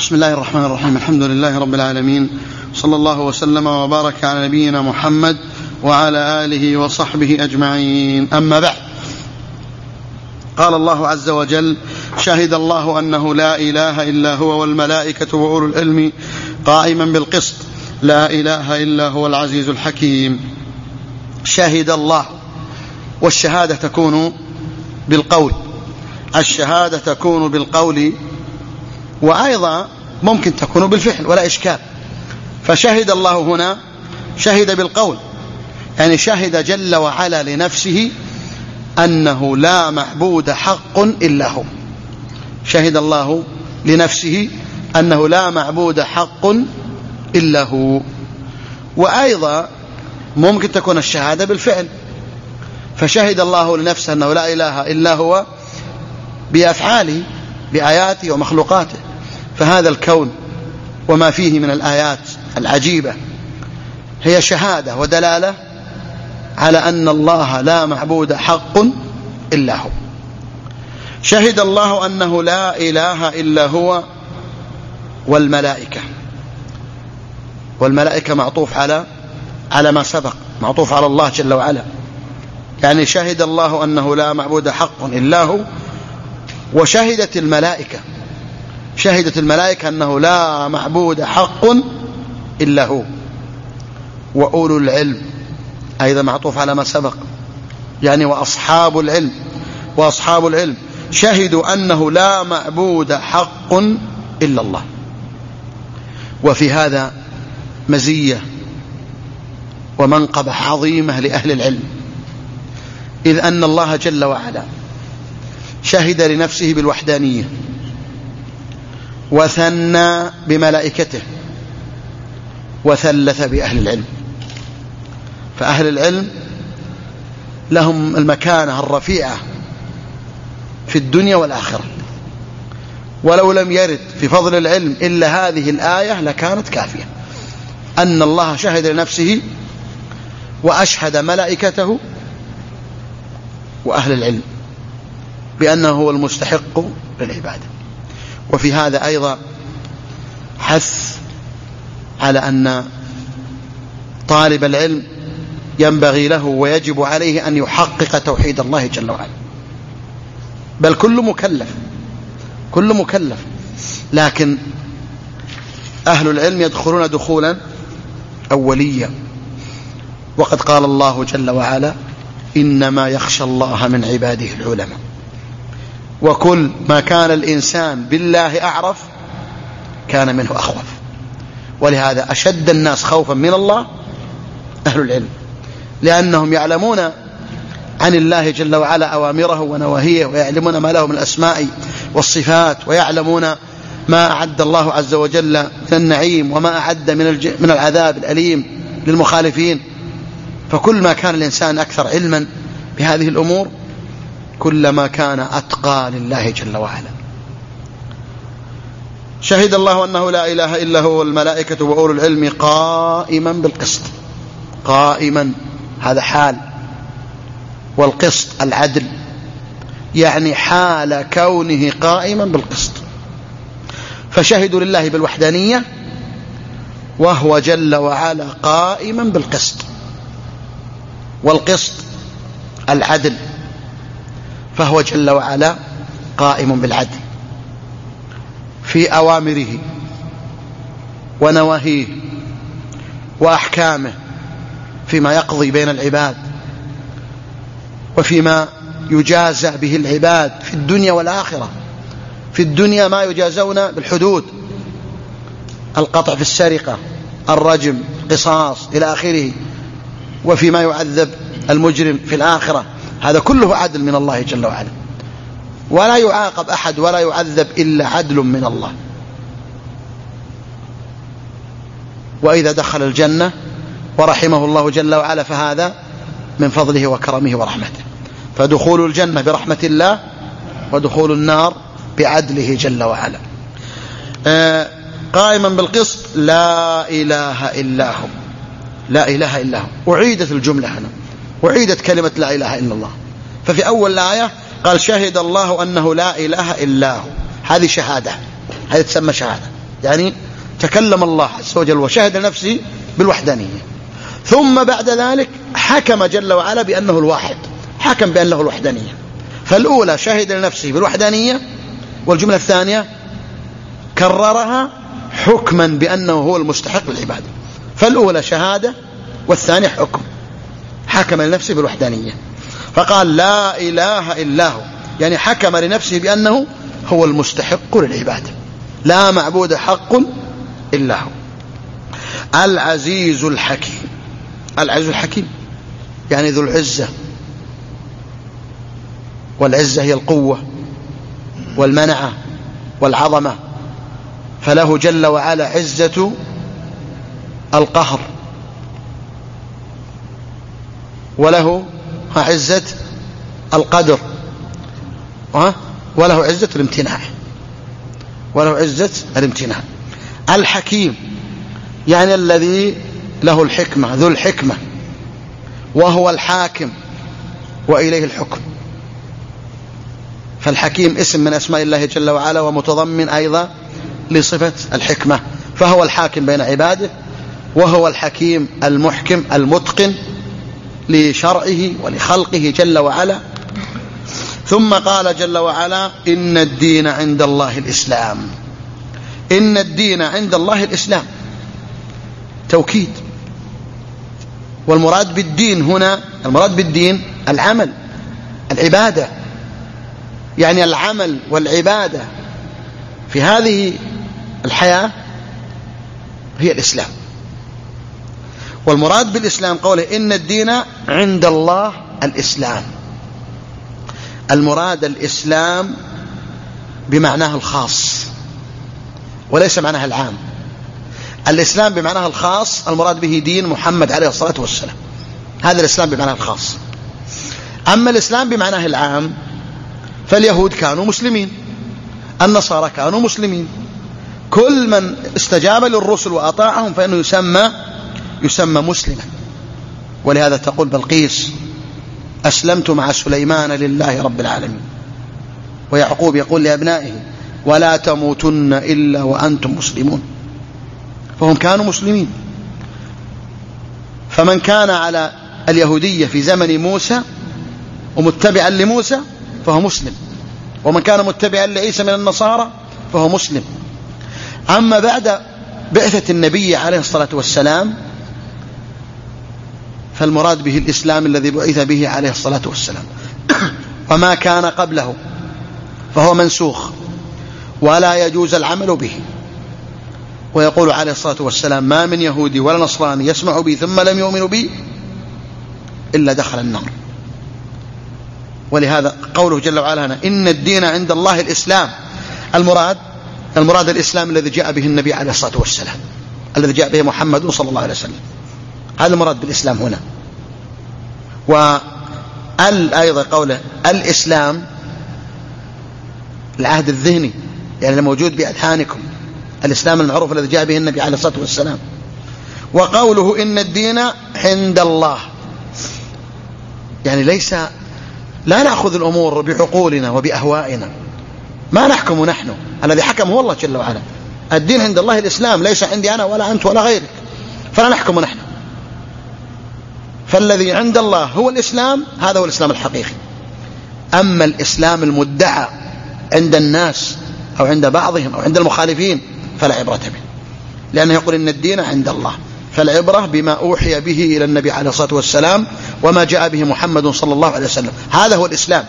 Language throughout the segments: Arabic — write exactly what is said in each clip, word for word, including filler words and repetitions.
بسم الله الرحمن الرحيم. الحمد لله رب العالمين، صلى الله وسلم وبارك على نبينا محمد وعلى آله وصحبه أجمعين. أما بعد، قال الله عز وجل: شهد الله أنه لا إله إلا هو والملائكة وأولو العلم قائما بالقسط لا إله إلا هو العزيز الحكيم. شهد الله، والشهادة تكون بالقول، الشهادة تكون بالقول وأيضا ممكن تكون بالفعل ولا إشكال. فشهد الله هنا شهد بالقول، يعني شهد جل وعلا لنفسه أنه لا معبود حق إلا هو. شهد الله لنفسه أنه لا معبود حق إلا هو. وأيضا ممكن تكون الشهادة بالفعل، فشهد الله لنفسه أنه لا إله إلا هو بأفعاله بآياته ومخلوقاته. فهذا الكون وما فيه من الآيات العجيبة هي شهادة ودلالة على أن الله لا معبود حق إلا هو. شهد الله أنه لا إله إلا هو والملائكة، والملائكة معطوف على على ما سبق، معطوف على الله جل وعلا. يعني شهد الله أنه لا معبود حق إلا هو، وشهدت الملائكة شهدت الملائكة أنه لا معبود حق إلا هو. وأولو العلم أيضا معطوف على ما سبق، يعني وأصحاب العلم وأصحاب العلم شهدوا أنه لا معبود حق إلا الله. وفي هذا مزية ومنقبة عظيمة لأهل العلم، إذ أن الله جل وعلا شهد لنفسه بالوحدانية وثنى بملائكته وثلث بأهل العلم. فأهل العلم لهم المكانة الرفيعة في الدنيا والآخرة، ولو لم يرد في فضل العلم إلا هذه الآية لكانت كافية. أن الله شهد لنفسه وأشهد ملائكته وأهل العلم بأنه هو المستحق للعبادة. وفي هذا أيضا حث على أن طالب العلم ينبغي له ويجب عليه أن يحقق توحيد الله جل وعلا، بل كل مكلف كل مكلف لكن أهل العلم يدخلون دخولا أوليا. وقد قال الله جل وعلا: إنما يخشى الله من عباده العلماء. وكل ما كان الإنسان بالله أعرف كان منه أخوف. ولهذا أشد الناس خوفا من الله أهل العلم، لأنهم يعلمون عن الله جل وعلا أوامره ونواهيه، ويعلمون ما له من الأسماء والصفات، ويعلمون ما أعد الله عز وجل من النعيم وما أعد من من العذاب الأليم للمخالفين. فكل ما كان الإنسان أكثر علما بهذه الأمور كلما كان أتقى لله جل وعلا. شهد الله أنه لا إله إلا هو والملائكة وأولو العلم قائما بالقسط. قائما هذا حال، والقسط العدل، يعني حال كونه قائما بالقسط. فشهدوا لله بالوحدانية وهو جل وعلا قائما بالقسط. والقسط العدل، فهو جل وعلا قائم بالعدل في أوامره ونواهيه وأحكامه، فيما يقضي بين العباد وفيما يجازى به العباد في الدنيا والآخرة. في الدنيا ما يجازون بالحدود، القطع في السرقة، الرجم، قصاص إلى آخره. وفيما يعذب المجرم في الآخرة، هذا كله عدل من الله جل وعلا، ولا يعاقب أحد ولا يعذب إلا عدل من الله. وإذا دخل الجنة ورحمه الله جل وعلا فهذا من فضله وكرمه ورحمته. فدخول الجنة برحمة الله، ودخول النار بعدله جل وعلا. آه قائما بالقسط لا إله إلا هو. لا إله إلا هو، أعيدت الجملة هنا، أعيدت كلمة لا إله إلا الله. ففي أول الآية قال: شهد الله أنه لا إله إلا هو. هذه شهادة، هذه تسمى شهادة. يعني تكلم الله عز وجل وشهد لنفسه بالوحدانية، ثم بعد ذلك حكم جل وعلا بأنه الواحد، حكم بأنه الوحدانية. فالأولى شهد لنفسه بالوحدانية، والجملة الثانية كررها حكما بأنه هو المستحق للعبادة. فالأولى شهادة والثانية حكم، حكم لنفسه بالوحدانية فقال لا إله إلا هو، يعني حكم لنفسه بأنه هو المستحق للعبادة، لا معبود حق إلا هو. العزيز الحكيم، العزيز الحكيم يعني ذو العزة، والعزة هي القوة والمنعة والعظمة، فله جل وعلا عزة القهر، وله عزة القدر، وله عزة الامتناع، وله عزة الامتناع. الحكيم يعني الذي له الحكمة، ذو الحكمة، وهو الحاكم وإليه الحكم. فالحكيم اسم من أسماء الله جل وعلا، ومتضمن أيضا لصفة الحكمة، فهو الحاكم بين عباده، وهو الحكيم المحكم المتقن لشرعه ولخلقه جل وعلا. ثم قال جل وعلا إن الدين عند الله الإسلام، إن الدين عند الله الإسلام، توكيد. والمراد بالدين هنا، المراد بالدين العمل، العبادة، يعني العمل والعبادة في هذه الحياة هي الإسلام. والمراد بالإسلام قوله إن الدين عند الله الإسلام، المراد الإسلام بمعناه الخاص وليس معناه العام. الإسلام بمعناه الخاص المراد به دين محمد عليه الصلاة والسلام، هذا الإسلام بمعناه الخاص. أما الإسلام بمعناه العام فاليهود كانوا مسلمين، النصارى كانوا مسلمين، كل من استجاب للرسل وأطاعهم فإنه يسمى يسمى مسلما. ولهذا تقول بلقيس أسلمت مع سليمان لله رب العالمين، ويعقوب يقول لأبنائه ولا تموتن إلا وأنتم مسلمون، فهم كانوا مسلمين. فمن كان على اليهودية في زمن موسى ومتبعا لموسى فهو مسلم، ومن كان متبعا لعيسى من النصارى فهو مسلم. أما بعد بعثة النبي عليه الصلاة والسلام فالمراد به الإسلام الذي بعث به عليه الصلاة والسلام، وما كان قبله فهو منسوخ ولا يجوز العمل به. ويقول عليه الصلاة والسلام ما من يهودي ولا نصراني يسمع بي ثم لم يؤمن بي إلا دخل النار. ولهذا قوله جل وعلا هنا إن الدين عند الله الإسلام، المراد المراد الإسلام الذي جاء به النبي عليه الصلاة والسلام، الذي جاء به محمد صلى الله عليه وسلم، هذا المراد بالإسلام هنا. وال أيضا قوله الإسلام العهد الذهني، يعني موجود بأذهانكم، الإسلام المعروف الذي جاء به النبي عليه الصلاة والسلام. وقوله إن الدين عند الله، يعني ليس لا نأخذ الأمور بعقولنا وبأهوائنا، ما نحكم نحن، الذي حكم هو الله جل وعلا. الدين عند الله الإسلام، ليس عندي أنا ولا أنت ولا غيرك، فلا نحكم نحن. فالذي عند الله هو الإسلام، هذا هو الإسلام الحقيقي. أما الإسلام المدعى عند الناس أو عند بعضهم أو عند المخالفين فلا عبرة به، لأنه يقول إن الدين عند الله، فالعبرة بما أوحي به إلى النبي عليه الصلاة والسلام وما جاء به محمد صلى الله عليه وسلم، هذا هو الإسلام.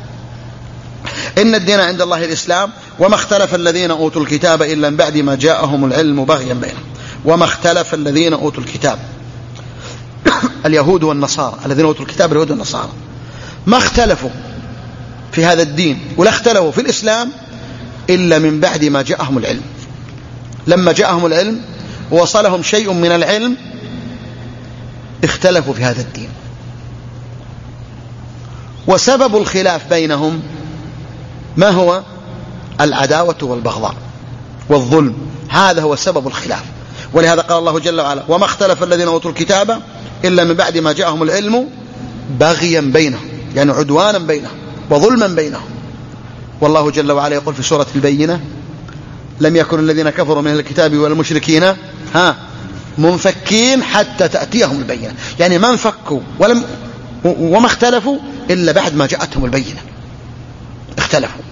إن الدين عند الله الإسلام وما اختلف الذين أوتوا الكتاب إلا من بعد ما جاءهم العلم بغيا بينهم. وما اختلف الذين أوتوا الكتاب اليهود والنصارى، الذين أوتوا الكتاب اليهود والنصارى ما اختلفوا في هذا الدين ولا اختلفوا في الإسلام إلا من بعد ما جاءهم العلم. لما جاءهم العلم ووصلهم شيء من العلم اختلفوا في هذا الدين. وسبب الخلاف بينهم ما هو؟ العداوة والبغضاء والظلم، هذا هو سبب الخلاف. ولهذا قال الله جل وعلا وما اختلف الذين أوتوا الكتاب إلا من بعد ما جاءهم العلم بغيا بينهم، يعني عدوانا بينهم وظلما بينهم. والله جل وعلا يقول في سورة البينة لم يكن الذين كفروا من الكتاب والمشركين ها منفكين حتى تأتيهم البينة، يعني ما انفكوا ولم وما اختلفوا إلا بعد ما جاءتهم البينة اختلفوا.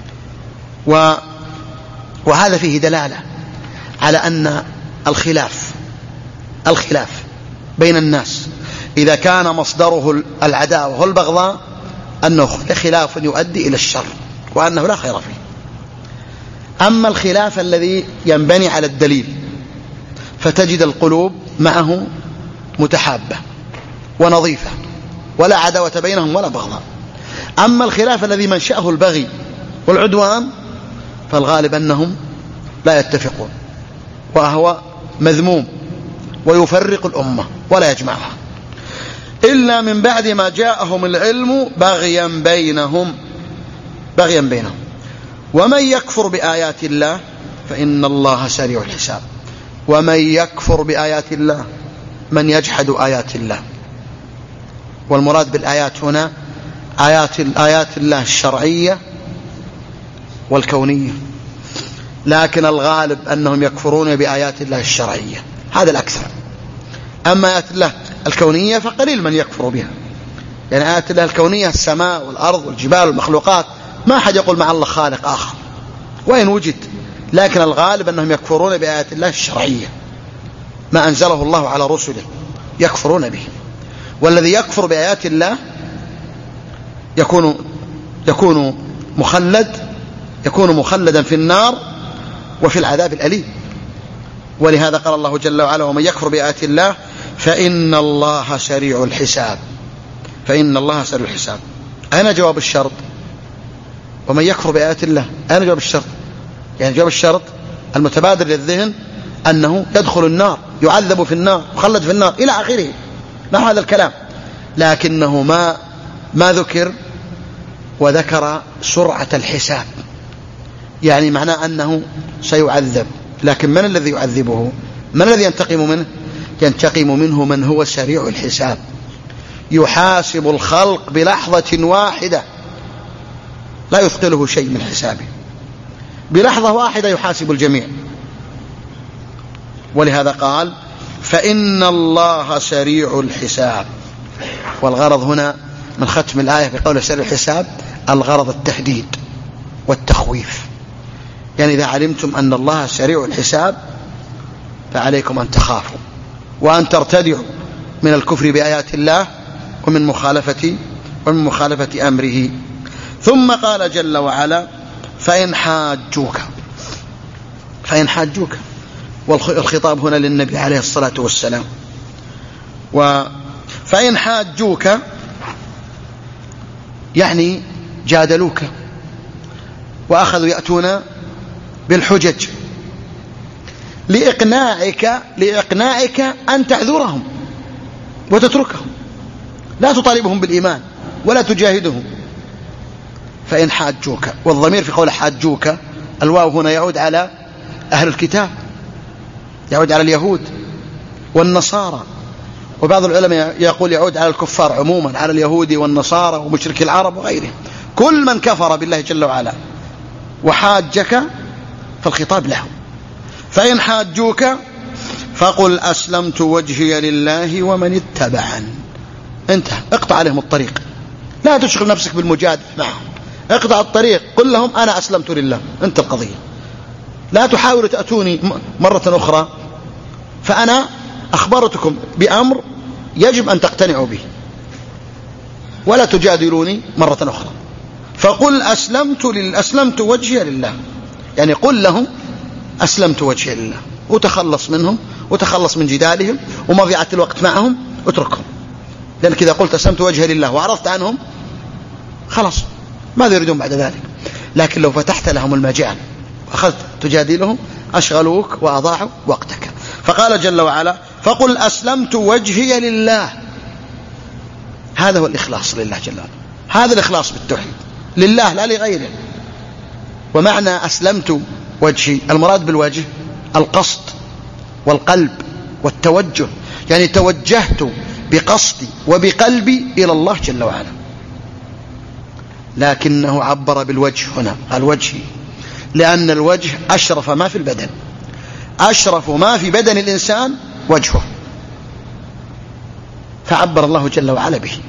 و وهذا فيه دلالة على أن الخلاف الخلاف بين الناس إذا كان مصدره العداوة والبغضاء أنه خلاف يؤدي إلى الشر وأنه لا خير فيه. أما الخلاف الذي ينبني على الدليل فتجد القلوب معه متحابة ونظيفة ولا عداوة بينهم ولا بغضاء. أما الخلاف الذي منشأه البغي والعدوان فالغالب أنهم لا يتفقون وهو مذموم ويفرق الأمة ولا يجمعها إلا من بعد ما جاءهم العلم بغيا بينهم بغيا بينهم ومن يكفر بآيات الله فإن الله سريع الحساب. ومن يكفر بآيات الله من يجحد آيات الله، والمراد بالآيات هنا آيات, آيات الله الشرعية والكونية، لكن الغالب أنهم يكفرون بآيات الله الشرعية، هذا الأكثر. أما آيات الله الكونية فقليل من يكفر بها، يعني آيات الله الكونية السماء والأرض والجبال والمخلوقات ما أحد يقول مع الله خالق آخر وإن وجد، لكن الغالب أنهم يكفرون بآيات الله الشرعية ما أنزله الله على رسله يكفرون به. والذي يكفر بآيات الله يكون يكون مخلد يكون مخلدا في النار وفي العذاب الأليم. ولهذا قال الله جل وعلا ومن يكفر بآيات الله فإن الله سريع الحساب. فإن الله سريع الحساب. أين جواب الشرط؟ ومن يكفر بآيات الله أين جواب الشرط؟ يعني جواب الشرط المتبادر للذهن أنه يدخل النار يعذب في النار مخلد في النار إلى آخره نحو هذا الكلام، لكنه ما ما ذكر وذكر سرعة الحساب، يعني معناه أنه سيعذب، لكن من الذي يعذبه؟ من الذي ينتقم منه؟ ينتقم منه من هو سريع الحساب، يحاسب الخلق بلحظة واحدة لا يثقله شيء من حسابه، بلحظة واحدة يحاسب الجميع. ولهذا قال فإن الله سريع الحساب. والغرض هنا من ختم الآية بقول سريع الحساب الغرض التهديد والتخويف، يعني إذا علمتم أن الله سريع الحساب فعليكم أن تخافوا وأن ترتدعوا من الكفر بآيات الله ومن مخالفة ومن مخالفة أمره. ثم قال جل وعلا فإن حاجوك فإن حاجوك والخطاب هنا للنبي عليه الصلاة والسلام. فإن حاجوك يعني جادلوك وأخذوا يأتون بالحجج لإقناعك لإقناعك أن تعذرهم وتتركهم، لا تطالبهم بالإيمان ولا تجاهدهم. فإن حاجوك، والضمير في قول حاجوك الواو هنا يعود على أهل الكتاب، يعود على اليهود والنصارى، وبعض العلماء يقول يعود على الكفار عموما، على اليهود والنصارى ومشركي العرب وغيرهم، كل من كفر بالله جل وعلا وحاجك فالخطاب له. فإن حاجوك فقل أسلمت وجهي لله ومن اتبعن. انتهى، اقطع عليهم الطريق، لا تشغل نفسك بالمجادلة معهم، اقطع الطريق، قل لهم أنا أسلمت لله، انت القضية، لا تحاولوا تأتوني مرة أخرى، فأنا أخبرتكم بأمر يجب أن تقتنعوا به ولا تجادلوني مرة أخرى. فقل أسلمت, لل... أسلمت وجهي لله، يعني قل لهم أسلمت وجهي لله، وتخلص منهم وتخلص من جدالهم ومضيعة الوقت معهم، اتركهم، لأنك إذا قلت أسلمت وجهي لله وعرضت عنهم خلاص ماذا يريدون بعد ذلك. لكن لو فتحت لهم المجال وأخذت تجادلهم أشغلوك وأضاعوا وقتك. فقال جل وعلا فقل أسلمت وجهي لله، هذا هو الإخلاص لله جل وعلا، هذا الإخلاص بالتوحيد لله لا لغيره. ومعنى أسلمت وجهي المراد بالوجه القصد والقلب والتوجه، يعني توجهت بقصدي وبقلبي إلى الله جل وعلا. لكنه عبر بالوجه هنا قال وجهي، لأن الوجه أشرف ما في البدن، أشرف ما في بدن الإنسان وجهه، فعبر الله جل وعلا به.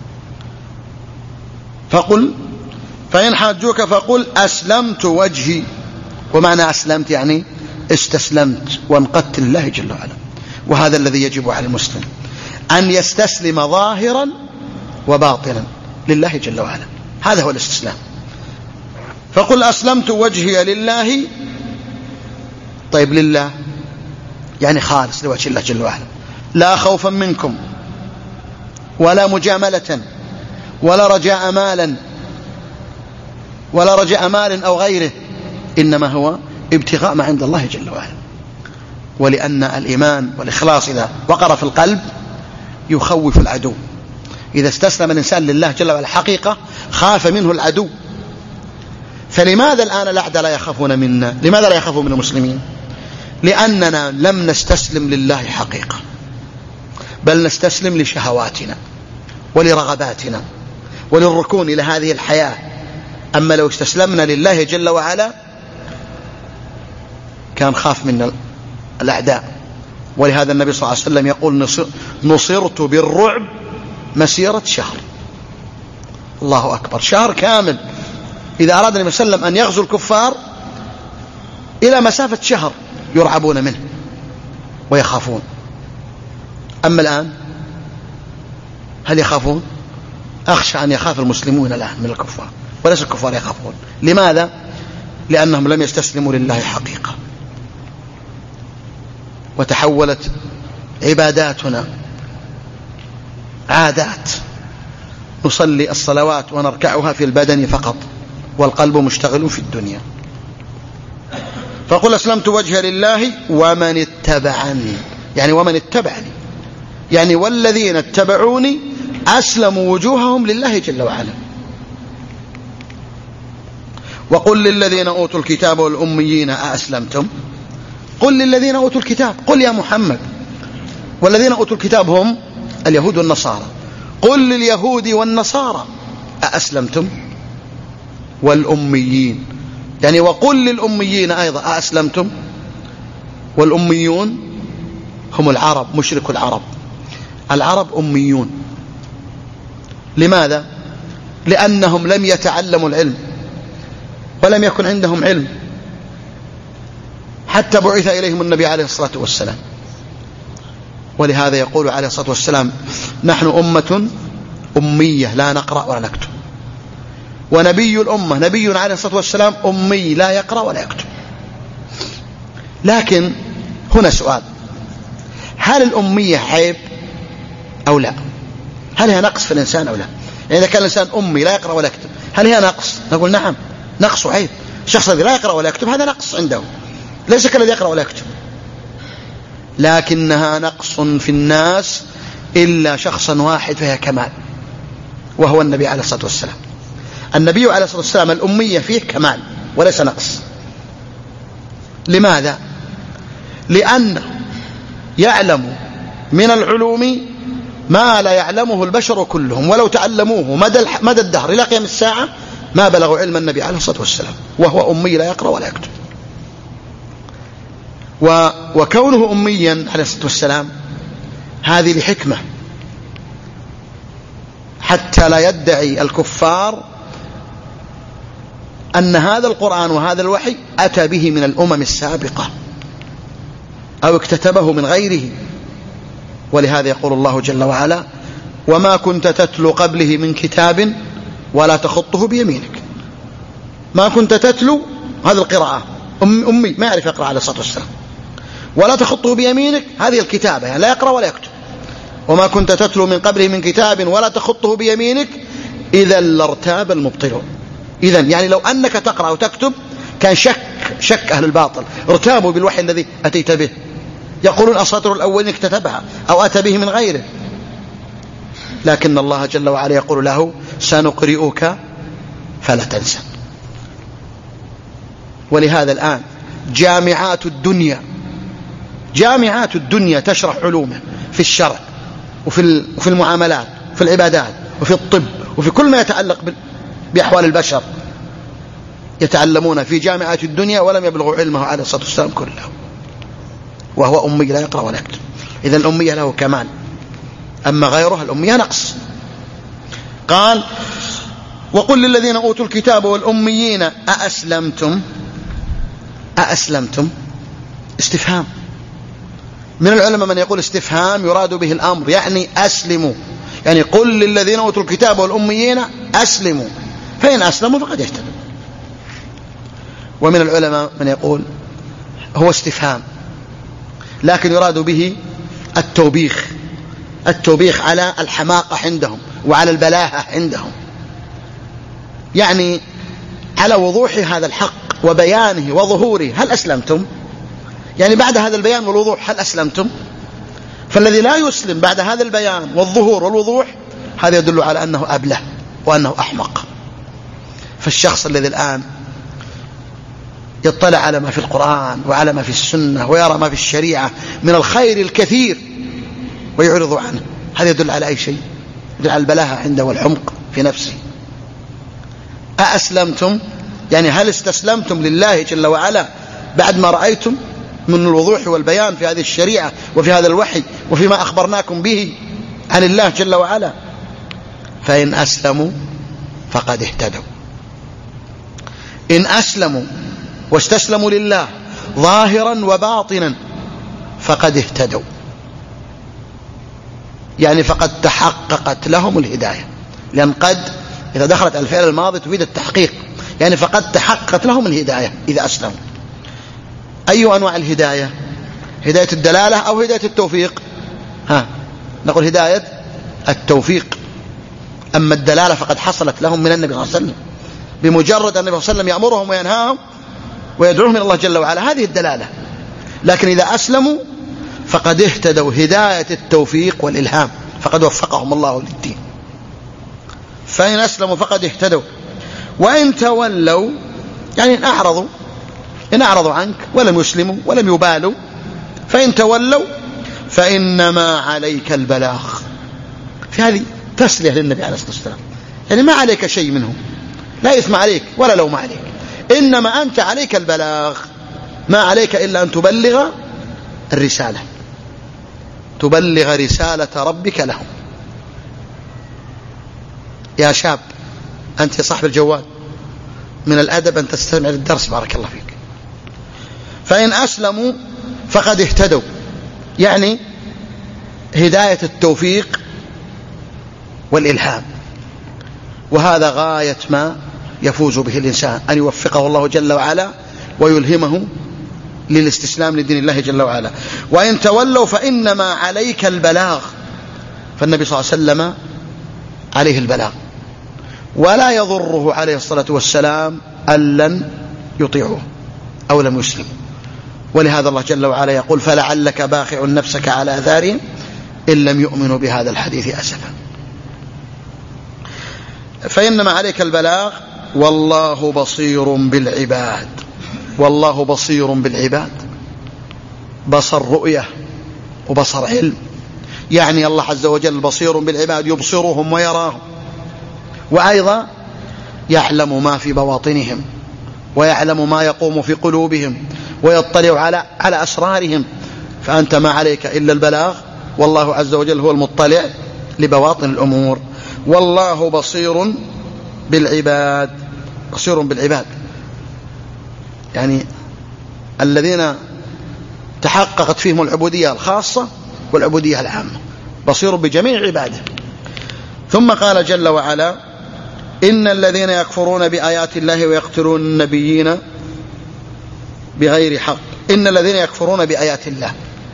فقل فإن حاجوك فقل أسلمت وجهي. ومعنى أسلمت يعني استسلمت وانقدت لله جل وعلا. وهذا الذي يجب على المسلم، أن يستسلم ظاهرا وباطنا لله جل وعلا، هذا هو الاستسلام. فقل أسلمت وجهي لله. طيب لله يعني خالص لوجه الله جل وعلا، لا خوفا منكم ولا مجاملة ولا رجاء مالا ولا رجاء مال أو غيره، إنما هو ابتغاء ما عند الله جل وعلا. ولأن الإيمان والإخلاص إذا وقر في القلب يخوف العدو. إذا استسلم الإنسان لله جل وعلا حقيقة خاف منه العدو. فلماذا الآن الأعداء لا يخافون منا؟ لماذا لا يخافون من المسلمين؟ لأننا لم نستسلم لله حقيقة، بل نستسلم لشهواتنا ولرغباتنا وللركون إلى هذه الحياة. أما لو استسلمنا لله جل وعلا كان خاف من الأعداء. ولهذا النبي صلى الله عليه وسلم يقول نصرت بالرعب مسيرة شهر. الله أكبر، شهر كامل. إذا أراد النبي صلى الله عليه وسلم أن يغزو الكفار إلى مسافة شهر يرعبون منه ويخافون. أما الآن هل يخافون؟ أخشى أن يخاف المسلمون الآن من الكفار، وليس الكفار يخافون. لماذا؟ لأنهم لم يستسلموا لله حقيقة، وتحولت عباداتنا عادات، نصلي الصلوات ونركعها في البدن فقط والقلب مشتغل في الدنيا. فقل أسلمت وجهي لله ومن اتبعني، يعني ومن اتبعني يعني والذين اتبعوني أسلموا وجوههم لله جل وعلا. وقل للذين أوتوا الكتاب والأميين أأسلمتم. قل للذين أوتوا الكتاب، قل يا محمد. والذين أوتوا الكتاب هم اليهود والنصارى. قل لليهود والنصارى أأسلمتم. والأميين يعني وقل للأميين أيضا أأسلمتم. والأميون هم العرب، مشرك العرب. العرب أميون. لماذا؟ لأنهم لم يتعلموا العلم ولم يكن عندهم علم حتى بعث إليهم النبي عليه الصلاة والسلام. ولهذا يقول عليه الصلاة والسلام نحن أمة أمية لا نقرأ ولا نكتب. ونبي الأمة نبي عليه الصلاة والسلام أمي لا يقرأ ولا يكتب. لكن هنا سؤال، هل الأمية عيب أو لا؟ هل هي نقص في الإنسان أو لا؟ يعني إذا كان الإنسان أمي لا يقرأ ولا يكتب هل هي نقص؟ نقول نعم نقص وعيب. الشخص الذي لا يقرأ ولا يكتب هذا نقص عنده، ليس كالذي يقرأ ولا يكتب. لكنها نقص في الناس إلا شخصا واحد فهي كمال، وهو النبي عليه الصلاة والسلام. النبي عليه الصلاة والسلام الأمية فيه كمال وليس نقص. لماذا؟ لأنه يعلم من العلوم ما لا يعلمه البشر كلهم، ولو تعلموه مدى مدى الدهر إلى قيام الساعة ما بلغوا علم النبي عليه الصلاة والسلام، وهو أمي لا يقرأ ولا يكتب. وكونه أميا عليه الصلاة والسلام هذه لحكمة، حتى لا يدعي الكفار أن هذا القرآن وهذا الوحي أتى به من الأمم السابقة أو اكتتبه من غيره. ولهذا يقول الله جل وعلا وما كنت تتلو قبله من كتاب ولا تخطه بيمينك. ما كنت تتلو هذه القراءة، أمي ما يعرف يقرأ عليه الصلاة والسلام. ولا تخطه بيمينك هذه الكتابة، يعني لا يقرأ ولا يكتب. وما كنت تتلو من قبله من كتاب ولا تخطه بيمينك إذا لارتاب المبطلون. إذا يعني لو أنك تقرأ وتكتب كان شك شك أهل الباطل، ارتابوا بالوحي الذي أتيت به، يقولون أساطير الأولين اكتتبها أو أتى به من غيره. لكن الله جل وعلا يقول له سنقرئك فلا تنسى. ولهذا الآن جامعات الدنيا جامعات الدنيا تشرح علومه في الشرع وفي وفي المعاملات وفي العبادات وفي الطب وفي كل ما يتعلق بأحوال البشر. يتعلمون في جامعات الدنيا ولم يبلغوا علمه عليه الصلاة والسلام كله، وهو أمي لا يقرأ ولا يكتب. إذن الأمية له كمال، أما غيرها الأمية نقص. قال: وقل للذين أوتوا الكتاب والأميين أأسلمتم. أأسلمتم استفهام. من العلماء من يقول استفهام يراد به الأمر، يعني أسلموا، يعني قل للذين أوتوا الكتاب والأميين أسلموا، فإن أسلموا فقد اهتدوا. ومن العلماء من يقول هو استفهام لكن يراد به التوبيخ، التوبيخ على الحماقة عندهم وعلى البلاهة عندهم، يعني على وضوح هذا الحق وبيانه وظهوره. هل أسلمتم؟ يعني بعد هذا البيان والوضوح هل أسلمتم؟ فالذي لا يسلم بعد هذا البيان والظهور والوضوح هذا يدل على أنه أبله وأنه أحمق. فالشخص الذي الآن يطلع على ما في القرآن وعلى ما في السنة ويرى ما في الشريعة من الخير الكثير ويعرض عنه، هذا يدل على أي شيء؟ يدل على البلاهة عنده والحمق في نفسه. أأسلمتم يعني هل استسلمتم لله جل وعلا بعد ما رأيتم من الوضوح والبيان في هذه الشريعة وفي هذا الوحي وفيما أخبرناكم به عن الله جل وعلا؟ فإن أسلموا فقد اهتدوا. إن أسلموا واستسلموا لله ظاهرا وباطنا فقد اهتدوا، يعني فقد تحققت لهم الهداية، لأن قد إذا دخلت الفعل الماضي تفيد التحقيق، يعني فقد تحققت لهم الهداية إذا أسلموا. أي أنواع الهداية؟ هداية الدلالة أو هداية التوفيق؟ ها نقول هداية التوفيق. أما الدلالة فقد حصلت لهم من النبي صلى الله عليه وسلم، بمجرد أن النبي صلى الله عليه وسلم يأمرهم وينهاهم ويدعوهم من الله جل وعلا، هذه الدلالة. لكن إذا أسلموا فقد اهتدوا هداية التوفيق والإلهام، فقد وفقهم الله للدين. فإن أسلموا فقد اهتدوا. وإن تولوا يعني إن أعرضوا إن أعرضوا عنك ولم يسلموا ولم يبالوا، فإن تولوا فإنما عليك البلاغ. في هذه تسلية للنبي عليه الصلاة والسلام، يعني ما عليك شيء منهم، لا إثم عليك ولا لوم عليك، إنما أنت عليك البلاغ، ما عليك إلا أن تبلغ الرسالة، تبلغ رسالة ربك لهم. يا شاب أنت صاحب الجوال، من الأدب أن تستمع للدرس بارك الله فيك. فإن أسلموا فقد اهتدوا، يعني هداية التوفيق والإلهام، وهذا غاية ما يفوز به الإنسان، أن يوفقه الله جل وعلا ويلهمه للاستسلام لدين الله جل وعلا. وإن تولوا فإنما عليك البلاغ، فالنبي صلى الله عليه وسلم عليه البلاغ، ولا يضره عليه الصلاة والسلام أن لن يطيعوه أو لم يسلم. ولهذا الله جل وعلا يقول: فلعلك باخع نفسك على آثارهم إن لم يؤمنوا بهذا الحديث أسفا. فإنما عليك البلاغ والله بصير بالعباد. والله بصير بالعباد، بصر رؤية وبصر علم، يعني الله عز وجل بصير بالعباد، يبصرهم ويراهم، وأيضا يعلم ما في بواطنهم ويعلم ما يقوم في قلوبهم ويطلع على على أسرارهم. فأنت ما عليك إلا البلاغ، والله عز وجل هو المطلع لبواطن الأمور. والله بصير بالعباد، بصير بالعباد يعني الذين تحققت فيهم العبودية الخاصة والعبودية العامة، بصير بجميع عباده. ثم قال جل وعلا: إن الذين يكفرون بآيات الله ويقتلون النبيين بغير حق. إن الذين يكفرون بآيات الله،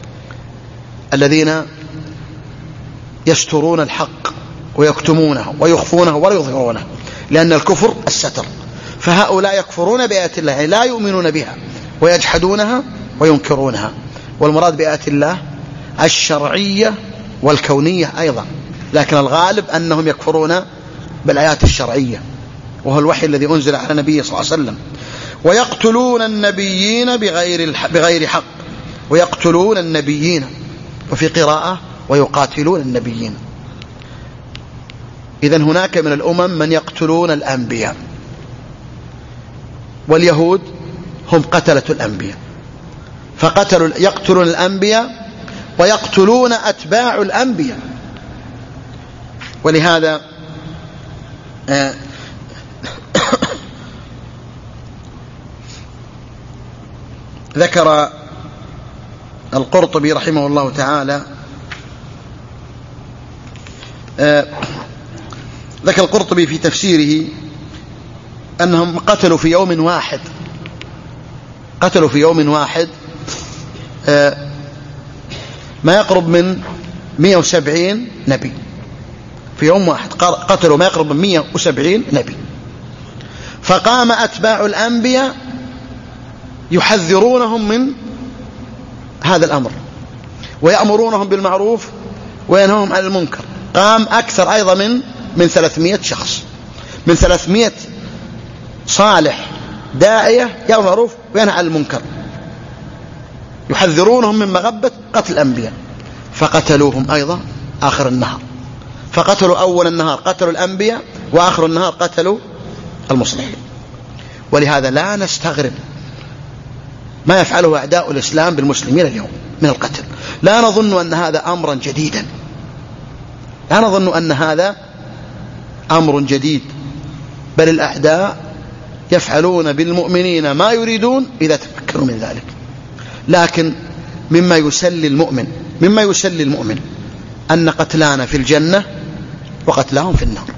الذين يسترون الحق ويكتمونه ويخفونه ولا يظهرونه، لأن الكفر الستر. فهؤلاء يكفرون بآيات الله، يعني لا يؤمنون بها ويجحدونها وينكرونها. والمراد بآيات الله الشرعية والكونية أيضا، لكن الغالب أنهم يكفرون بالآيات الشرعية، وهو الوحي الذي أنزل على النبي صلى الله عليه وسلم. ويقتلون النبيين بغير بغير حق. ويقتلون النبيين، وفي قراءة ويقاتلون النبيين. إذن هناك من الأمم من يقتلون الأنبياء، واليهود هم قتلة الأنبياء، فقتلوا يقتلون الأنبياء ويقتلون أتباع الأنبياء. ولهذا آه ذكر القرطبي رحمه الله تعالى آه ذكر القرطبي في تفسيره أنهم قتلوا في يوم واحد قتلوا في يوم واحد آه ما يقرب من مئة وسبعين نبي. في يوم واحد قتلوا ما يقرب من مئة وسبعين نبي. فقام أتباع الأنبياء يحذرونهم من هذا الأمر ويأمرونهم بالمعروف وينهون عن المنكر. قام أكثر أيضا من من ثلاثمائة شخص، من ثلاثمائة صالح داعية يأمر بالمعروف وينهى عن المنكر، يحذرونهم من مغبة قتل الأنبياء. فقتلوهم أيضا آخر النهار، فقتلوا أول النهار قتلوا الأنبياء، وآخر النهار قتلوا المصلحين. ولهذا لا نستغرب ما يفعله أعداء الإسلام بالمسلمين اليوم من القتل. لا نظن أن هذا أمرا جديدا، لا نظن أن هذا أمر جديد، بل الأعداء يفعلون بالمؤمنين ما يريدون إذا تمكنوا من ذلك. لكن مما يسلي المؤمن مما يسلي المؤمن أن قتلانا في الجنة وقتلاهم في النار.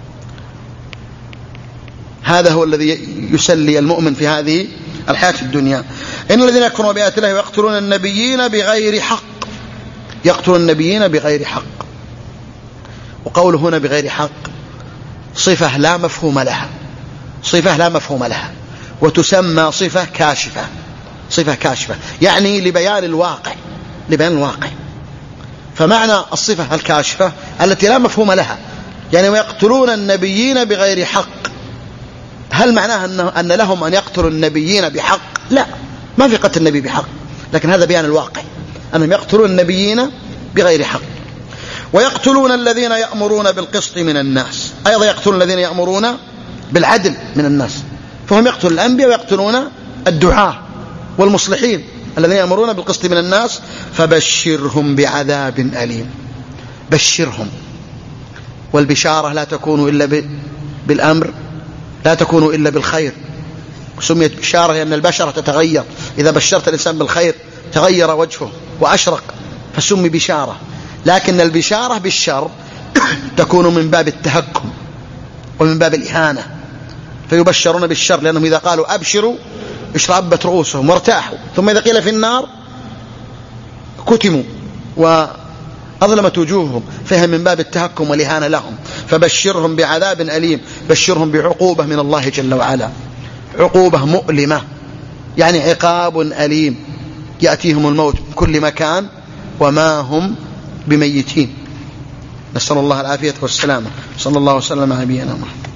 هذا هو الذي يسلي المؤمن في هذه الحياة الدنيا. إن الذين يكفرون بآيات الله ويقتلون النبيين بغير حق، يقتلون النبيين بغير حق. وقوله هنا بغير حق صفة لا مفهوم لها، صفة لا مفهوم لها، وتسمى صفة كاشفة، صفة كاشفة يعني لبيان الواقع، لبيان الواقع. فمعنى الصفة الكاشفة التي لا مفهوم لها يعني ويقتلون النبيين بغير حق، هل معناها أنه أن لهم أن يقتلوا النبيين بحق؟ لا، ما في قتل النبي بحق، لكن هذا بيان الواقع أنهم يقتلون النبيين بغير حق. ويقتلون الذين يأمرون بالقسط من الناس، أيضا يقتلون الذين يأمرون بالعدل من الناس، فهم يقتلون الأنبياء ويقتلون الدعاة والمصلحين الذين يأمرون بالقسط من الناس. فبشرهم بعذاب أليم، بشرهم. والبشارة لا تكون إلا بالأمر، لا تكون إلا بالخير. سميت بشارة لأن البشرة تتغير، إذا بشرت الإنسان بالخير تغير وجهه وأشرق فسمي بشارة. لكن البشارة بالشر تكون من باب التهكم ومن باب الإهانة، فيبشرون بالشر لأنهم إذا قالوا أبشروا اشربت رؤوسهم وارتاحوا، ثم إذا قيل في النار كتموا وأظلمت وجوههم، فهي من باب التهكم والإهانة لهم. فبشرهم بعذاب أليم، بشرهم بعقوبة من الله جل وعلا، عقوبة مؤلمة يعني عقاب أليم، يأتيهم الموت من كل مكان وما هم بميتين. نسأل الله العافية والسلامة. صلى الله وسلم على نبينا محمد.